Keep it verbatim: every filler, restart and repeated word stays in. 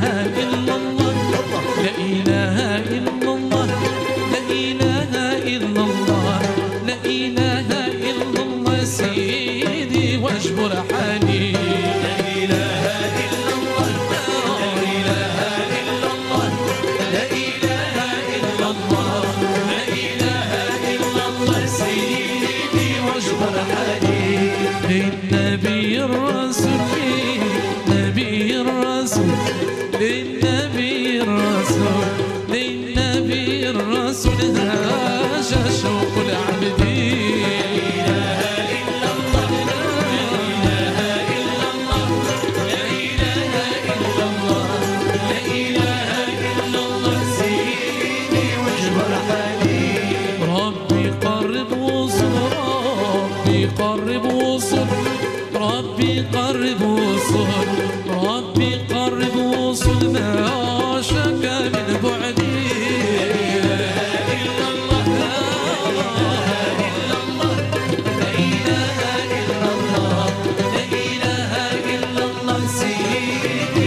إلا الله لا إله إلا الله لا إله إلا الله لا إله إلا الله سيدي واجبر حالي لا إله إلا الله لا إله إلا الله لا إله إلا الله لا إله إلا الله سيدي واجبر حالي للنبي الرسول نبي الرسول للنبي الرسول للنبي الرسول هاجا شوق العبد لا إله إلا الله لا إله إلا الله لا إله إلا الله لا إله إلا الله سيدي واجبر حالي ربي قرب وصل ربي قرب وصل ربي قرب وصل ربي قرب وصل ما عاشك من بعدي لا إله إلا الله لا إله إلا الله لا إله إلا الله لا إله إلا الله سيدي